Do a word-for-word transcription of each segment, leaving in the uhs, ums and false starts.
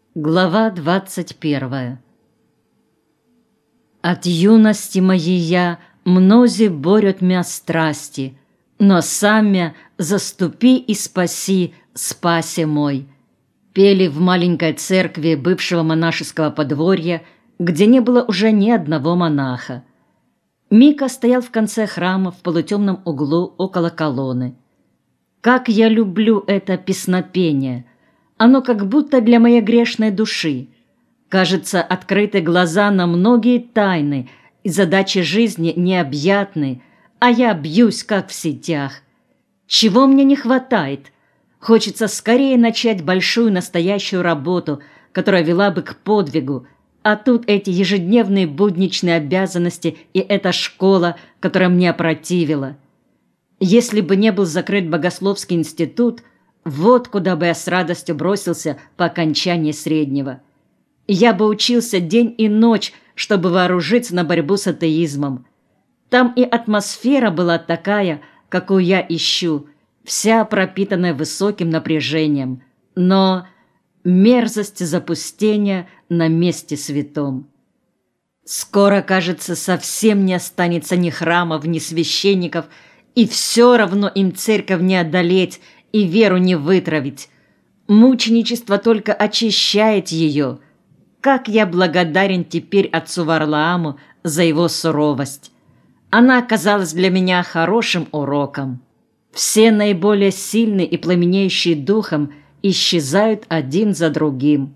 Глава двадцать первая. От юности моей я мнози борют мя страсти, но сам мя заступи и спаси, спасе мой. Пели в маленькой церкви бывшего монашеского подворья, где не было уже ни одного монаха. Мика стоял в конце храма в полутемном углу около колонны. Как я люблю это песнопение! Оно как будто для моей грешной души. Кажется, открыты глаза на многие тайны, и задачи жизни необъятны, а я бьюсь, как в сетях. Чего мне не хватает? Хочется скорее начать большую настоящую работу, которая вела бы к подвигу, а тут эти ежедневные будничные обязанности и эта школа, которая мне опротивила. Если бы не был закрыт богословский институт, вот куда бы я с радостью бросился по окончании среднего. Я бы учился день и ночь, чтобы вооружиться на борьбу с атеизмом. Там и атмосфера была такая, какую я ищу, вся пропитанная высоким напряжением, но мерзость запустения на месте святом. Скоро, кажется, совсем не останется ни храмов, ни священников, и все равно им церковь не одолеть и веру не вытравить. Мученичество только очищает ее. Как я благодарен теперь отцу Варлааму за его суровость. Она оказалась для меня хорошим уроком. Все наиболее сильные и пламенеющие духом исчезают один за другим.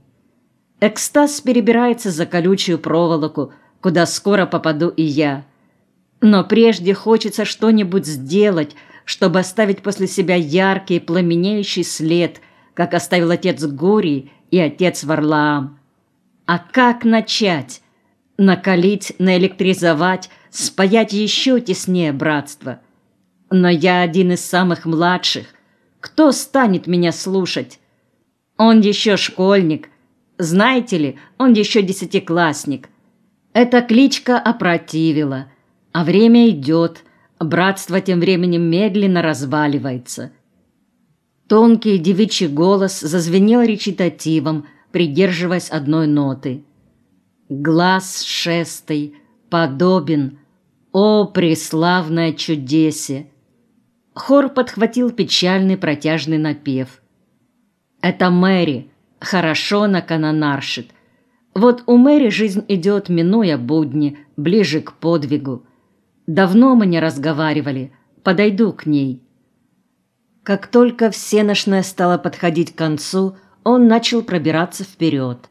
Экстаз перебирается за колючую проволоку, куда скоро попаду и я. Но прежде хочется что-нибудь сделать, чтобы оставить после себя яркий пламенеющий след, как оставил отец Гурий и отец Варлаам. А как начать? Накалить, наэлектризовать, спаять еще теснее братство. Но я один из самых младших. Кто станет меня слушать? Он еще школьник. Знаете ли, он еще десятиклассник. Эта кличка опротивила. А время идет. Братство тем временем медленно разваливается. Тонкий девичий голос зазвенел речитативом, придерживаясь одной ноты. «Глаз шестый, подобен, о, преславное чудесе!» Хор подхватил печальный протяжный напев. «Это Мэри, хорошо наканонаршит. Вот у Мэри жизнь идет, минуя будни, ближе к подвигу. Давно мы не разговаривали, подойду к ней». Как только всеношное стало подходить к концу, он начал пробираться вперед.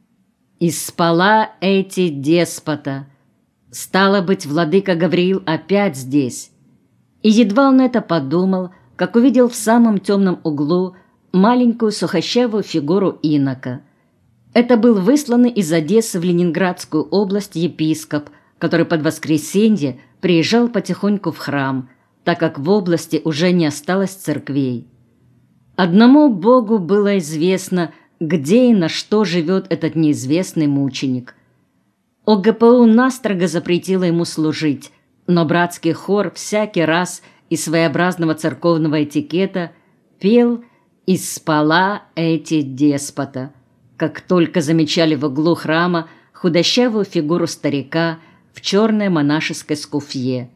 «И спала эти деспота. Стало быть, владыка Гавриил опять здесь». И едва он это подумал, как увидел в самом темном углу маленькую сухощавую фигуру инока. Это был высланный из Одессы в Ленинградскую область епископ, который под воскресенье приезжал потихоньку в храм, так как в области уже не осталось церквей. Одному Богу было известно, где и на что живет этот неизвестный мученик. ОГПУ настрого запретило ему служить, но братский хор всякий раз из своеобразного церковного этикета пел «И спала эти деспота», как только замечали в углу храма худощавую фигуру старика в черной монашеской скуфье.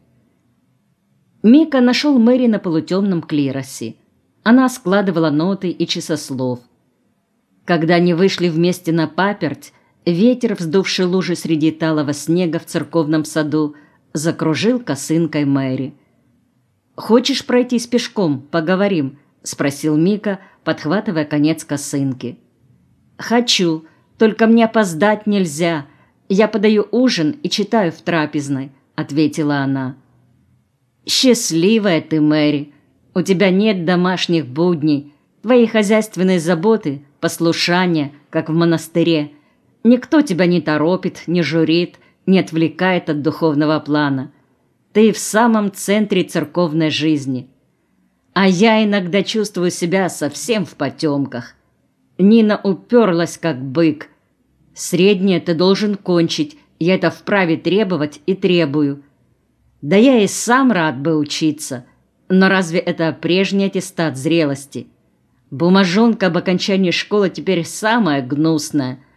Мика нашел Мэри на полутемном клиросе. Она складывала ноты и часослов. Когда они вышли вместе на паперть, ветер, вздувший лужи среди талого снега в церковном саду, закружил косынкой Мэри. «Хочешь пройтись пешком, поговорим?» — спросил Мика, подхватывая конец косынки. «Хочу, только мне опоздать нельзя. Я подаю ужин и читаю в трапезной», — ответила она. «Счастливая ты, Мэри. У тебя нет домашних будней. Твои хозяйственные заботы, послушание, как в монастыре. Никто тебя не торопит, не журит, не отвлекает от духовного плана. Ты в самом центре церковной жизни. А я иногда чувствую себя совсем в потемках. Нина уперлась, как бык. Среднее ты должен кончить, я это вправе требовать и требую. Да я и сам рад бы учиться, но разве это прежний аттестат зрелости? Бумажонка об окончании школы теперь самая гнусная.